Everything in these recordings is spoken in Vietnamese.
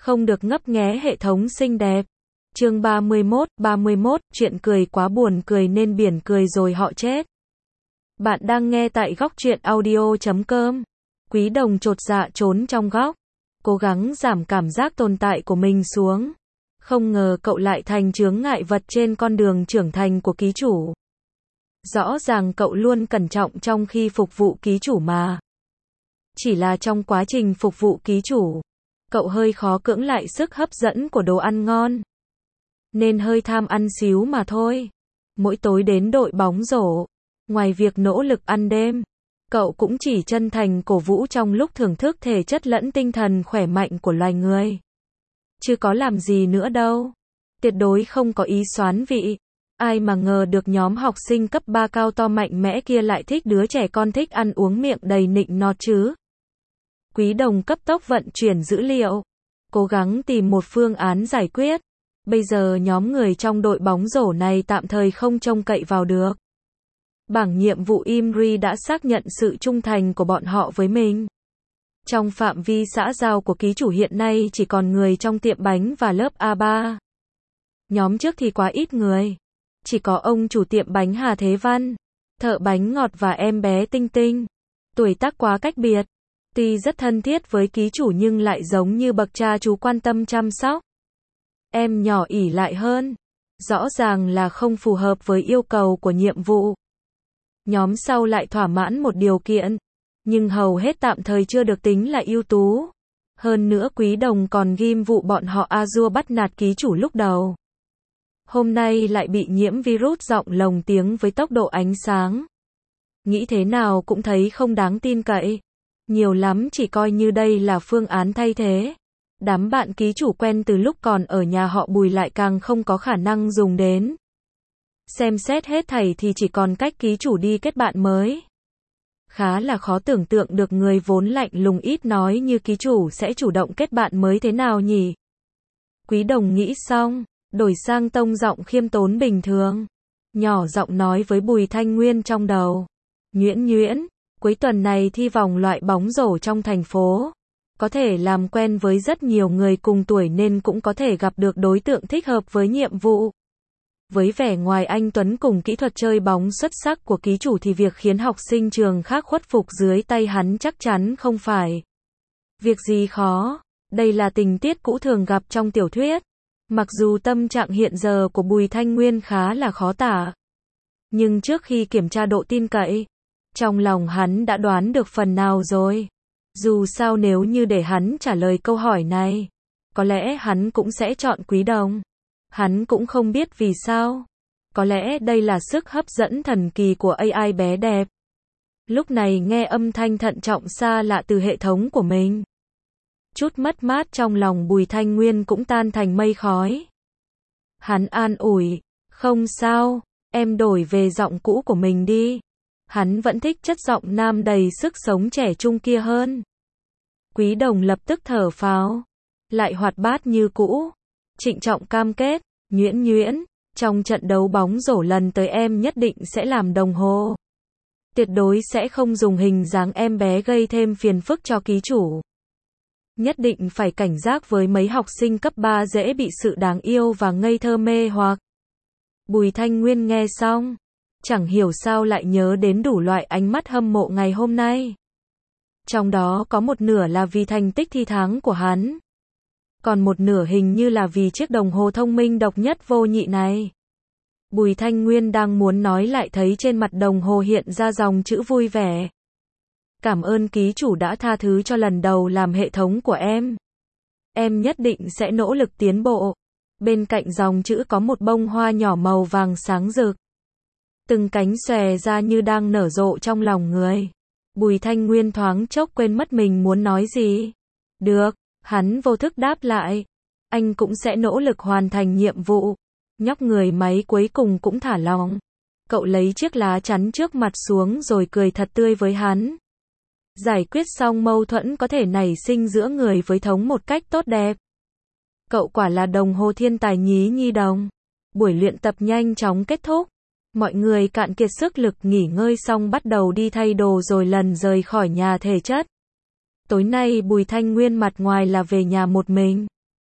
Không được ngấp nghé hệ thống xinh đẹp. Chương 31, chuyện cười quá buồn cười nên biển cười rồi họ chết. Bạn đang nghe tại góc truyện audio.com. Quý Đồng chột dạ trốn trong góc, cố gắng giảm cảm giác tồn tại của mình xuống. Không ngờ cậu lại thành chướng ngại vật trên con đường trưởng thành của ký chủ. Rõ ràng cậu luôn cẩn trọng trong khi phục vụ ký chủ mà. Chỉ là trong quá trình phục vụ ký chủ, cậu hơi khó cưỡng lại sức hấp dẫn của đồ ăn ngon. Nên hơi tham ăn xíu mà thôi. Mỗi tối đến đội bóng rổ, ngoài việc nỗ lực ăn đêm, cậu cũng chỉ chân thành cổ vũ trong lúc thưởng thức thể chất lẫn tinh thần khỏe mạnh của loài người. Chứ có làm gì nữa đâu. Tuyệt đối không có ý xoán vị. Ai mà ngờ được nhóm học sinh cấp 3 cao to mạnh mẽ kia lại thích đứa trẻ con thích ăn uống miệng đầy nịnh nọt chứ. Quý Đồng cấp tốc vận chuyển dữ liệu, cố gắng tìm một phương án giải quyết. Bây giờ nhóm người trong đội bóng rổ này tạm thời không trông cậy vào được. Bảng nhiệm vụ Imri đã xác nhận sự trung thành của bọn họ với mình. Trong phạm vi xã giao của ký chủ hiện nay chỉ còn người trong tiệm bánh và lớp A3. Nhóm trước thì quá ít người. Chỉ có ông chủ tiệm bánh Hà Thế Văn, thợ bánh ngọt và em bé Tinh Tinh. Tuổi tác quá cách biệt. Tuy rất thân thiết với ký chủ nhưng lại giống như bậc cha chú quan tâm chăm sóc. Em nhỏ ỷ lại hơn. Rõ ràng là không phù hợp với yêu cầu của nhiệm vụ. Nhóm sau lại thỏa mãn một điều kiện, nhưng hầu hết tạm thời chưa được tính là ưu tú. Hơn nữa Quý Đồng còn ghim vụ bọn họ Azure bắt nạt ký chủ lúc đầu. Hôm nay lại bị nhiễm virus giọng lồng tiếng với tốc độ ánh sáng. Nghĩ thế nào cũng thấy không đáng tin cậy. Nhiều lắm chỉ coi như đây là phương án thay thế. Đám bạn ký chủ quen từ lúc còn ở nhà họ Bùi lại càng không có khả năng dùng đến. Xem xét hết thảy thì chỉ còn cách ký chủ đi kết bạn mới. Khá là khó tưởng tượng được người vốn lạnh lùng ít nói như ký chủ sẽ chủ động kết bạn mới thế nào nhỉ? Quý Đồng nghĩ xong, đổi sang tông giọng khiêm tốn bình thường. Nhỏ giọng nói với Bùi Thanh Nguyên trong đầu. Nhuyễn, cuối tuần này thi vòng loại bóng rổ trong thành phố. Có thể làm quen với rất nhiều người cùng tuổi nên cũng có thể gặp được đối tượng thích hợp với nhiệm vụ. Với vẻ ngoài anh tuấn cùng kỹ thuật chơi bóng xuất sắc của ký chủ thì việc khiến học sinh trường khác khuất phục dưới tay hắn chắc chắn không phải việc gì khó. Đây là tình tiết cũ thường gặp trong tiểu thuyết. Mặc dù tâm trạng hiện giờ của Bùi Thanh Nguyên khá là khó tả, nhưng trước khi kiểm tra độ tin cậy, trong lòng hắn đã đoán được phần nào rồi. Dù sao nếu như để hắn trả lời câu hỏi này, có lẽ hắn cũng sẽ chọn Quý Đồng. Hắn cũng không biết vì sao. Có lẽ đây là sức hấp dẫn thần kỳ của AI bé đẹp. Lúc này nghe âm thanh thận trọng xa lạ từ hệ thống của mình. Chút mất mát trong lòng Bùi Thanh Nguyên cũng tan thành mây khói. Hắn an ủi, không sao, em đổi về giọng cũ của mình đi. Hắn vẫn thích chất giọng nam đầy sức sống trẻ trung kia hơn. Quý Đồng lập tức thở phào, lại hoạt bát như cũ. Trịnh trọng cam kết, Nhuyễn, trong trận đấu bóng rổ lần tới em nhất định sẽ làm đồng hồ. Tuyệt đối sẽ không dùng hình dáng em bé gây thêm phiền phức cho ký chủ. Nhất định phải cảnh giác với mấy học sinh cấp 3 dễ bị sự đáng yêu và ngây thơ mê hoặc. Bùi Thanh Nguyên nghe xong, chẳng hiểu sao lại nhớ đến đủ loại ánh mắt hâm mộ ngày hôm nay. Trong đó có một nửa là vì thành tích thi tháng của hắn. Còn một nửa hình như là vì chiếc đồng hồ thông minh độc nhất vô nhị này. Bùi Thanh Nguyên đang muốn nói lại thấy trên mặt đồng hồ hiện ra dòng chữ vui vẻ. Cảm ơn ký chủ đã tha thứ cho lần đầu làm hệ thống của em. Em nhất định sẽ nỗ lực tiến bộ. Bên cạnh dòng chữ có một bông hoa nhỏ màu vàng sáng rực. Từng cánh xòe ra như đang nở rộ trong lòng người. Bùi Thanh Nguyên thoáng chốc quên mất mình muốn nói gì. Được. Hắn vô thức đáp lại. Anh cũng sẽ nỗ lực hoàn thành nhiệm vụ. Nhóc người máy cuối cùng cũng thả lỏng. Cậu lấy chiếc lá chắn trước mặt xuống rồi cười thật tươi với hắn. Giải quyết xong mâu thuẫn có thể nảy sinh giữa người với thống một cách tốt đẹp. Cậu quả là đồng hồ thiên tài nhí Nhi Đồng. Buổi luyện tập nhanh chóng kết thúc. Mọi người cạn kiệt sức lực nghỉ ngơi xong bắt đầu đi thay đồ rồi lần rời khỏi nhà thể chất. Tối nay Bùi Thanh Nguyên mặt ngoài là về nhà một mình.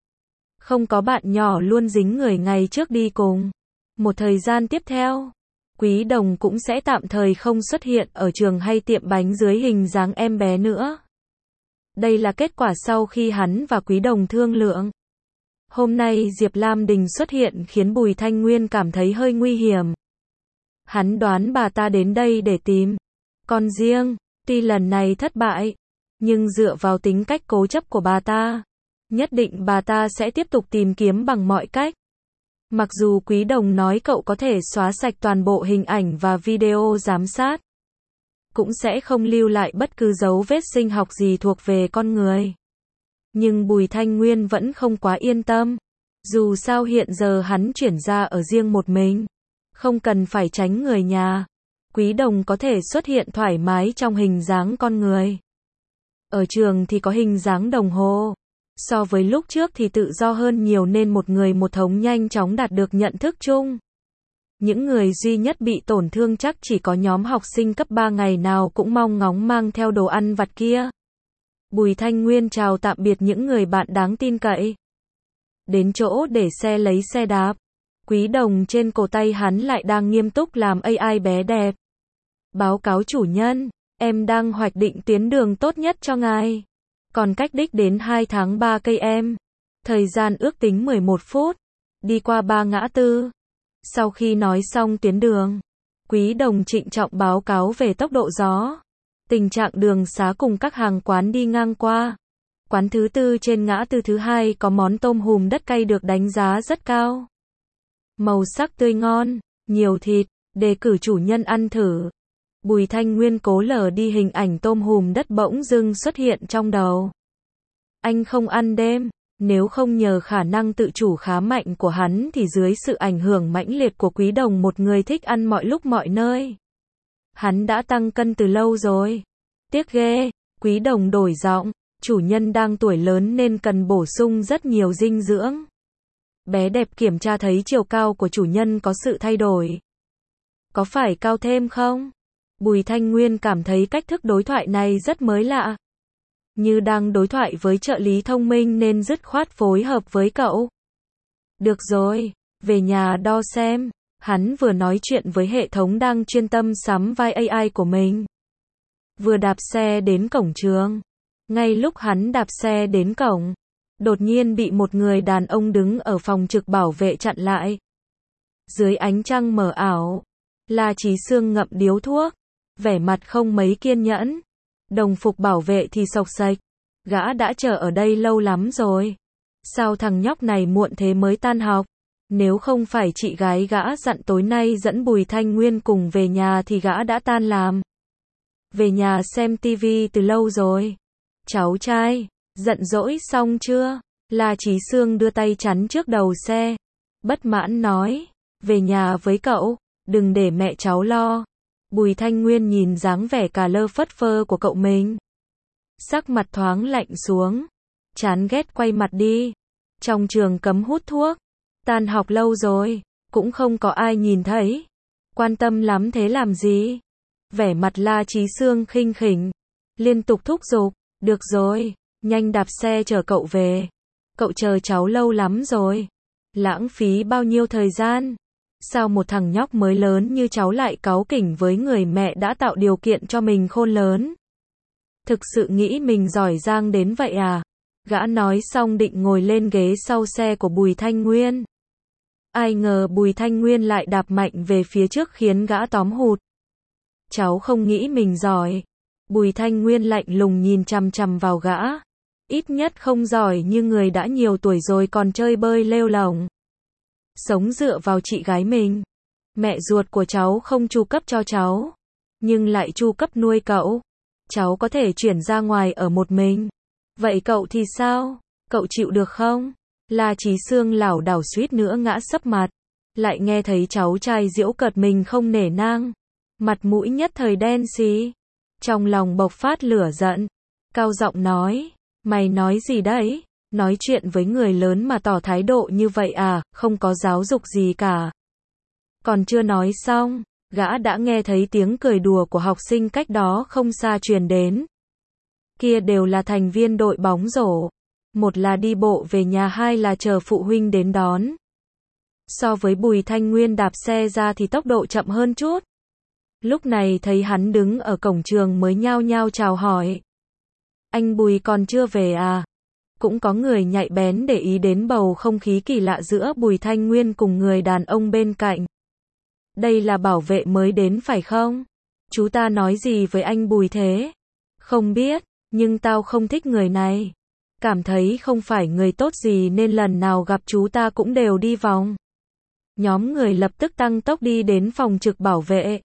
Không có bạn nhỏ luôn dính người ngày trước đi cùng. Một thời gian tiếp theo, Quý Đồng cũng sẽ tạm thời không xuất hiện ở trường hay tiệm bánh dưới hình dáng em bé nữa. Đây là kết quả sau khi hắn và Quý Đồng thương lượng. Hôm nay Diệp Lam Đình xuất hiện khiến Bùi Thanh Nguyên cảm thấy hơi nguy hiểm. Hắn đoán bà ta đến đây để tìm con riêng, tuy lần này thất bại, nhưng dựa vào tính cách cố chấp của bà ta, nhất định bà ta sẽ tiếp tục tìm kiếm bằng mọi cách. Mặc dù Quý Đồng nói cậu có thể xóa sạch toàn bộ hình ảnh và video giám sát, cũng sẽ không lưu lại bất cứ dấu vết sinh học gì thuộc về con người. Nhưng Bùi Thanh Nguyên vẫn không quá yên tâm. Dù sao hiện giờ hắn chuyển ra ở riêng một mình, không cần phải tránh người nhà. Quý Đồng có thể xuất hiện thoải mái trong hình dáng con người. Ở trường thì có hình dáng đồng hồ. So với lúc trước thì tự do hơn nhiều nên một người một thống nhanh chóng đạt được nhận thức chung. Những người duy nhất bị tổn thương chắc chỉ có nhóm học sinh cấp 3 ngày nào cũng mong ngóng mang theo đồ ăn vặt kia. Bùi Thanh Nguyên chào tạm biệt những người bạn đáng tin cậy. Đến chỗ để xe lấy xe đạp. Quý Đồng trên cổ tay hắn lại đang nghiêm túc làm AI bé đẹp. Báo cáo chủ nhân, em đang hoạch định tuyến đường tốt nhất cho ngài. Còn cách đích đến 2 tháng 3 cây em. Thời gian ước tính 11 phút. Đi qua 3 ngã tư. Sau khi nói xong tuyến đường, Quý Đồng trịnh trọng báo cáo về tốc độ gió, tình trạng đường xá cùng các hàng quán đi ngang qua. Quán thứ tư trên ngã tư thứ hai có món tôm hùm đất cay được đánh giá rất cao. Màu sắc tươi ngon, nhiều thịt, đề cử chủ nhân ăn thử. Bùi Thanh Nguyên cố lờ đi hình ảnh tôm hùm đất bỗng dưng xuất hiện trong đầu. Anh không ăn đêm, nếu không nhờ khả năng tự chủ khá mạnh của hắn thì dưới sự ảnh hưởng mãnh liệt của Quý Đồng, một người thích ăn mọi lúc mọi nơi, hắn đã tăng cân từ lâu rồi. Tiếc ghê, Quý Đồng đổi giọng, chủ nhân đang tuổi lớn nên cần bổ sung rất nhiều dinh dưỡng. Bé đẹp kiểm tra thấy chiều cao của chủ nhân có sự thay đổi. Có phải cao thêm không? Bùi Thanh Nguyên cảm thấy cách thức đối thoại này rất mới lạ. Như đang đối thoại với trợ lý thông minh nên dứt khoát phối hợp với cậu. Được rồi, về nhà đo xem. Hắn vừa nói chuyện với hệ thống đang chuyên tâm sắm vai AI của mình. Vừa đạp xe đến cổng trường. Ngay lúc hắn đạp xe đến cổng, đột nhiên bị một người đàn ông đứng ở phòng trực bảo vệ chặn lại. Dưới ánh trăng mờ ảo, La Chí Sương ngậm điếu thuốc, vẻ mặt không mấy kiên nhẫn. Đồng phục bảo vệ thì xộc xệch. Gã đã chờ ở đây lâu lắm rồi. Sao thằng nhóc này muộn thế mới tan học? Nếu không phải chị gái gã dặn tối nay dẫn Bùi Thanh Nguyên cùng về nhà thì gã đã tan làm. Về nhà xem tivi từ lâu rồi. Cháu trai, giận dỗi xong chưa? La Chí Sương đưa tay chắn trước đầu xe. Bất mãn nói, về nhà với cậu, đừng để mẹ cháu lo. Bùi Thanh Nguyên nhìn dáng vẻ cà lơ phất phơ của cậu mình. Sắc mặt thoáng lạnh xuống. Chán ghét quay mặt đi. Trong trường cấm hút thuốc. Tan học lâu rồi, cũng không có ai nhìn thấy. Quan tâm lắm thế làm gì? Vẻ mặt La Chí Sương khinh khỉnh. Liên tục thúc giục. Được rồi, nhanh đạp xe chở cậu về. Cậu chờ cháu lâu lắm rồi. Lãng phí bao nhiêu thời gian? Sao một thằng nhóc mới lớn như cháu lại cáu kỉnh với người mẹ đã tạo điều kiện cho mình khôn lớn? Thực sự nghĩ mình giỏi giang đến vậy à? Gã nói xong định ngồi lên ghế sau xe của Bùi Thanh Nguyên. Ai ngờ Bùi Thanh Nguyên lại đạp mạnh về phía trước khiến gã tóm hụt. Cháu không nghĩ mình giỏi. Bùi Thanh Nguyên lạnh lùng nhìn chằm chằm vào gã. Ít nhất không giỏi như người đã nhiều tuổi rồi còn chơi bơi lêu lổng. Sống dựa vào chị gái mình. Mẹ ruột của cháu không chu cấp cho cháu, nhưng lại chu cấp nuôi cậu. Cháu có thể chuyển ra ngoài ở một mình. Vậy cậu thì sao? Cậu chịu được không? La Chí Sương lảo đảo suýt nữa ngã sấp mặt. Lại nghe thấy cháu trai giễu cợt mình không nể nang. Mặt mũi nhất thời đen xí. Trong lòng bộc phát lửa giận. Cao giọng nói, mày nói gì đấy? Nói chuyện với người lớn mà tỏ thái độ như vậy à, không có giáo dục gì cả. Còn chưa nói xong, gã đã nghe thấy tiếng cười đùa của học sinh cách đó không xa truyền đến. Kia đều là thành viên đội bóng rổ. Một là đi bộ về nhà, hai là chờ phụ huynh đến đón. So với Bùi Thanh Nguyên đạp xe ra thì tốc độ chậm hơn chút. Lúc này thấy hắn đứng ở cổng trường mới nhao nhao chào hỏi. Anh Bùi còn chưa về à? Cũng có người nhạy bén để ý đến bầu không khí kỳ lạ giữa Bùi Thanh Nguyên cùng người đàn ông bên cạnh. Đây là bảo vệ mới đến phải không? Chú ta nói gì với anh Bùi thế? Không biết, nhưng tao không thích người này. Cảm thấy không phải người tốt gì nên lần nào gặp chú ta cũng đều đi vòng. Nhóm người lập tức tăng tốc đi đến phòng trực bảo vệ.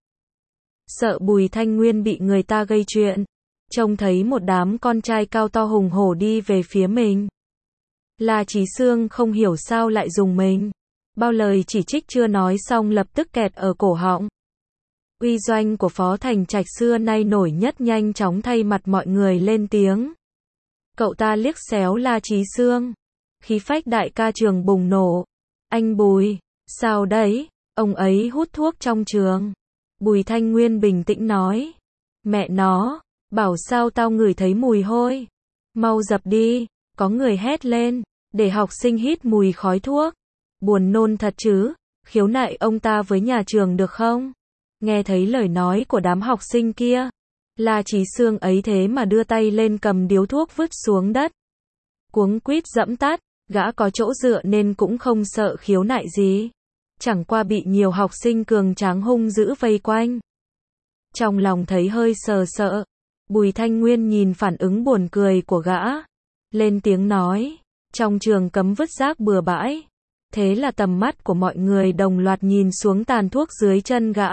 Sợ Bùi Thanh Nguyên bị người ta gây chuyện. Trông thấy một đám con trai cao to hùng hổ đi về phía mình. La Chí Sương không hiểu sao lại dùng mình. Bao lời chỉ trích chưa nói xong lập tức kẹt ở cổ họng. Uy doanh của Phó Thành Trạch xưa nay nổi nhất nhanh chóng thay mặt mọi người lên tiếng. Cậu ta liếc xéo La Chí Sương. Khí phách đại ca trường bùng nổ. Anh Bùi, sao đấy? Ông ấy hút thuốc trong trường. Bùi Thanh Nguyên bình tĩnh nói. Mẹ nó, bảo sao tao ngửi thấy mùi hôi. Mau dập đi, có người hét lên, để học sinh hít mùi khói thuốc. Buồn nôn thật chứ, khiếu nại ông ta với nhà trường được không? Nghe thấy lời nói của đám học sinh kia. La Chí Sương ấy thế mà đưa tay lên cầm điếu thuốc vứt xuống đất. Cuống quýt dẫm tắt, gã có chỗ dựa nên cũng không sợ khiếu nại gì. Chẳng qua bị nhiều học sinh cường tráng hung dữ vây quanh. Trong lòng thấy hơi sợ. Bùi Thanh Nguyên nhìn phản ứng buồn cười của gã. Lên tiếng nói, trong trường cấm vứt rác bừa bãi. Thế là tầm mắt của mọi người đồng loạt nhìn xuống tàn thuốc dưới chân gã.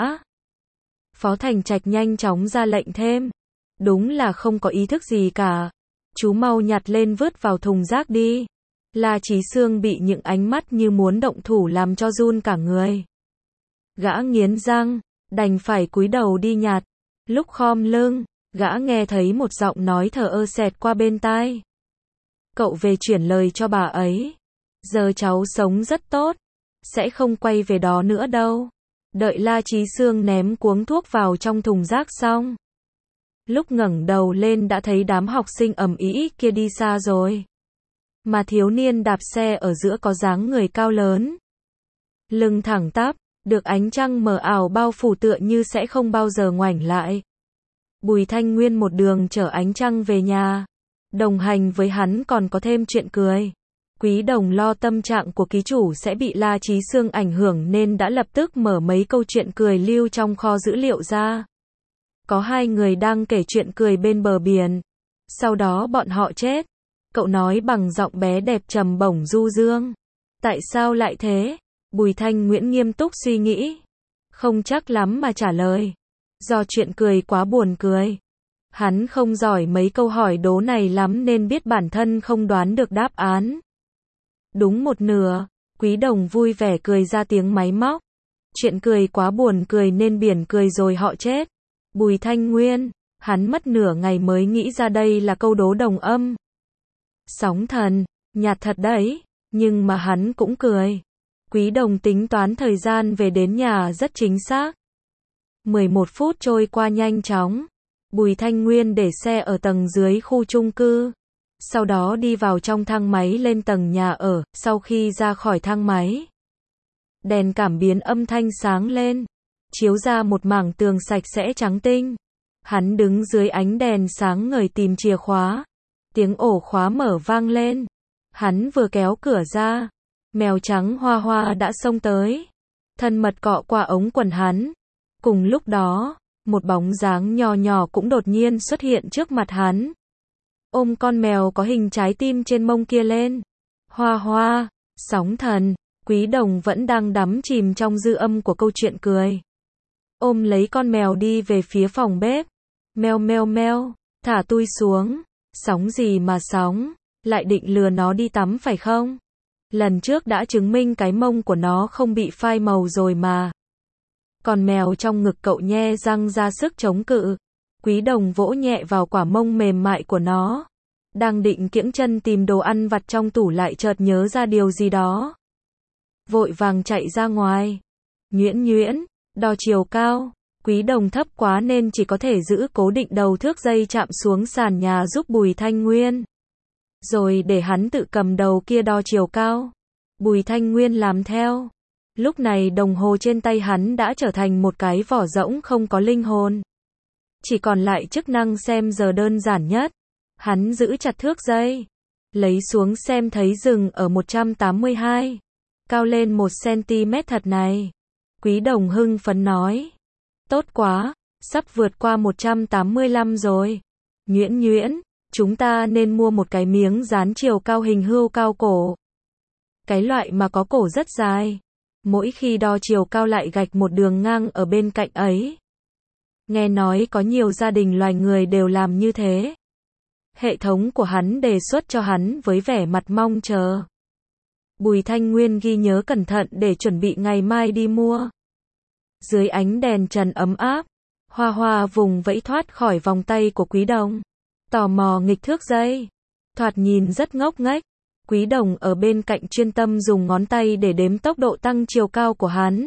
Phó Thành Trạch nhanh chóng ra lệnh thêm. Đúng là không có ý thức gì cả. Chú mau nhặt lên vứt vào thùng rác đi. La Chí Sương bị những ánh mắt như muốn động thủ làm cho run cả người. Gã nghiến răng, đành phải cúi đầu đi nhặt. Lúc khom lưng, gã nghe thấy một giọng nói thờ ơ xẹt qua bên tai. Cậu về chuyển lời cho bà ấy. Giờ cháu sống rất tốt. Sẽ không quay về đó nữa đâu. Đợi La Chí Sương ném cuống thuốc vào trong thùng rác xong. Lúc ngẩng đầu lên đã thấy đám học sinh ầm ĩ kia đi xa rồi. Mà thiếu niên đạp xe ở giữa có dáng người cao lớn. Lưng thẳng tắp, được ánh trăng mờ ảo bao phủ tựa như sẽ không bao giờ ngoảnh lại. Bùi Thanh Nguyên một đường chở ánh trăng về nhà. Đồng hành với hắn còn có thêm chuyện cười. Quý Đồng lo tâm trạng của ký chủ sẽ bị La Chí Sương ảnh hưởng nên đã lập tức mở mấy câu chuyện cười lưu trong kho dữ liệu ra. Có hai người đang kể chuyện cười bên bờ biển. Sau đó bọn họ chết. Cậu nói bằng giọng bé đẹp trầm bổng du dương. Tại sao lại thế? Bùi Thanh Nguyễn nghiêm túc suy nghĩ. Không chắc lắm mà trả lời. Do chuyện cười quá buồn cười. Hắn không giỏi mấy câu hỏi đố này lắm nên biết bản thân không đoán được đáp án. Đúng một nửa, Quý Đồng vui vẻ cười ra tiếng máy móc. Chuyện cười quá buồn cười nên biển cười rồi họ chết. Bùi Thanh Nguyên, hắn mất nửa ngày mới nghĩ ra đây là câu đố đồng âm. Sóng thần, nhạt thật đấy, nhưng mà hắn cũng cười. Quý Đồng tính toán thời gian về đến nhà rất chính xác. 11 phút trôi qua nhanh chóng. Bùi Thanh Nguyên để xe ở tầng dưới khu chung cư. Sau đó đi vào trong thang máy lên tầng nhà ở, sau khi ra khỏi thang máy. Đèn cảm biến âm thanh sáng lên, chiếu ra một mảng tường sạch sẽ trắng tinh. Hắn đứng dưới ánh đèn sáng ngời tìm chìa khóa. Tiếng ổ khóa mở vang lên. Hắn vừa kéo cửa ra, mèo trắng Hoa Hoa đã xông tới. Thân mật cọ qua ống quần hắn. Cùng lúc đó, một bóng dáng nhỏ nhỏ cũng đột nhiên xuất hiện trước mặt hắn. Ôm con mèo có hình trái tim trên mông kia lên. Hoa Hoa, sóng thần, Quý Đồng vẫn đang đắm chìm trong dư âm của câu chuyện cười. Ôm lấy con mèo đi về phía phòng bếp. Meo meo meo, thả tui xuống. Sóng gì mà sóng, lại định lừa nó đi tắm phải không? Lần trước đã chứng minh cái mông của nó không bị phai màu rồi mà. Còn mèo trong ngực cậu nhe răng ra sức chống cự. Quý Đồng vỗ nhẹ vào quả mông mềm mại của nó. Đang định kiễng chân tìm đồ ăn vặt trong tủ lại chợt nhớ ra điều gì đó. Vội vàng chạy ra ngoài. Nhuyễn nhuyễn, đo chiều cao. Quý Đồng thấp quá nên chỉ có thể giữ cố định đầu thước dây chạm xuống sàn nhà giúp Bùi Thanh Nguyên. rồi để hắn tự cầm đầu kia đo chiều cao. Bùi Thanh Nguyên làm theo. Lúc này đồng hồ trên tay hắn đã trở thành một cái vỏ rỗng không có linh hồn. Chỉ còn lại chức năng xem giờ đơn giản nhất. Hắn giữ chặt thước dây, lấy xuống xem thấy dừng ở 182. Cao lên 1 cm thật này. Quý Đồng hưng phấn nói. Tốt quá, sắp vượt qua 185 rồi. Nhuyễn Nhuyễn, chúng ta nên mua một cái miếng dán chiều cao hình hươu cao cổ. Cái loại mà có cổ rất dài. Mỗi khi đo chiều cao lại gạch một đường ngang ở bên cạnh ấy. Nghe nói có nhiều gia đình loài người đều làm như thế. Hệ thống của hắn đề xuất cho hắn với vẻ mặt mong chờ. Bùi Thanh Nguyên ghi nhớ cẩn thận để chuẩn bị ngày mai đi mua. Dưới ánh đèn trần ấm áp, Hoa Hoa vùng vẫy thoát khỏi vòng tay của Quý Đồng. Tò mò nghịch thước dây. Thoạt nhìn rất ngốc nghếch. Quý Đồng ở bên cạnh chuyên tâm dùng ngón tay để đếm tốc độ tăng chiều cao của hắn.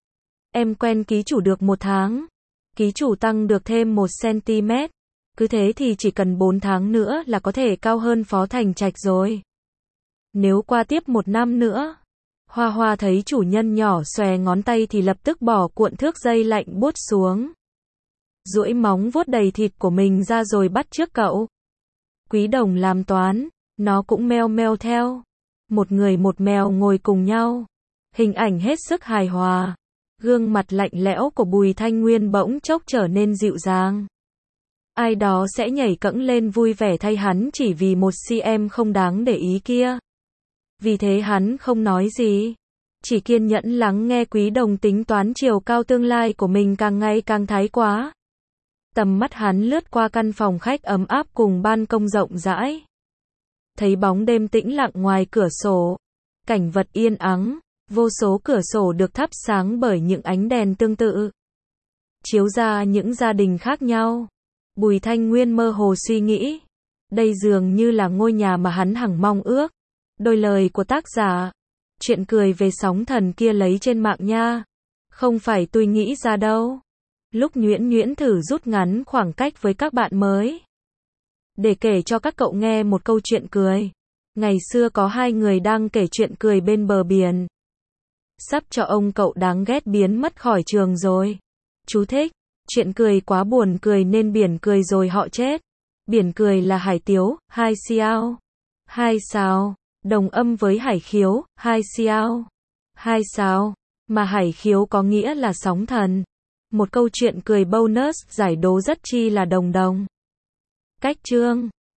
Em quen ký chủ được 1 tháng. Ký chủ tăng được thêm 1 cm. Cứ thế thì chỉ cần 4 tháng nữa là có thể cao hơn Phó Thành Trạch rồi. Nếu qua tiếp 1 năm nữa. Hoa Hoa thấy chủ nhân nhỏ xòe ngón tay thì lập tức bỏ cuộn thước dây lạnh buốt xuống. Duỗi móng vuốt đầy thịt của mình ra rồi bắt chước cậu. Quý Đồng làm toán, nó cũng meo meo theo. Một người một mèo ngồi cùng nhau. Hình ảnh hết sức hài hòa. Gương mặt lạnh lẽo của Bùi Thanh Nguyên bỗng chốc trở nên dịu dàng. Ai đó sẽ nhảy cẫng lên vui vẻ thay hắn chỉ vì 1 cm không đáng để ý kia. Vì thế hắn không nói gì. Chỉ kiên nhẫn lắng nghe Quý Đồng tính toán chiều cao tương lai của mình càng ngày càng thái quá. Tầm mắt hắn lướt qua căn phòng khách ấm áp cùng ban công rộng rãi. Thấy bóng đêm tĩnh lặng ngoài cửa sổ. Cảnh vật yên ắng. Vô số cửa sổ được thắp sáng bởi những ánh đèn tương tự. Chiếu ra những gia đình khác nhau. Bùi Thanh Nguyên mơ hồ suy nghĩ. Đây dường như là ngôi nhà mà hắn hằng mong ước. Đôi lời của tác giả. Chuyện cười về sóng thần kia lấy trên mạng nha. Không phải tôi nghĩ ra đâu. Lúc Nhuyễn Nhuyễn thử rút ngắn khoảng cách với các bạn mới. Để kể cho các cậu nghe một câu chuyện cười. Ngày xưa có 2 người đang kể chuyện cười bên bờ biển. Sắp cho ông cậu đáng ghét biến mất khỏi trường rồi. Chú thích. Chuyện cười quá buồn cười nên biển cười rồi họ chết. Biển cười là hải tiếu, 2 sao. 2 sao. Đồng âm với hải khiếu, 2 sao. 2 sao. Mà hải khiếu có nghĩa là sóng thần. Một câu chuyện cười bonus giải đố rất chi là đồng đồng. Cách chương.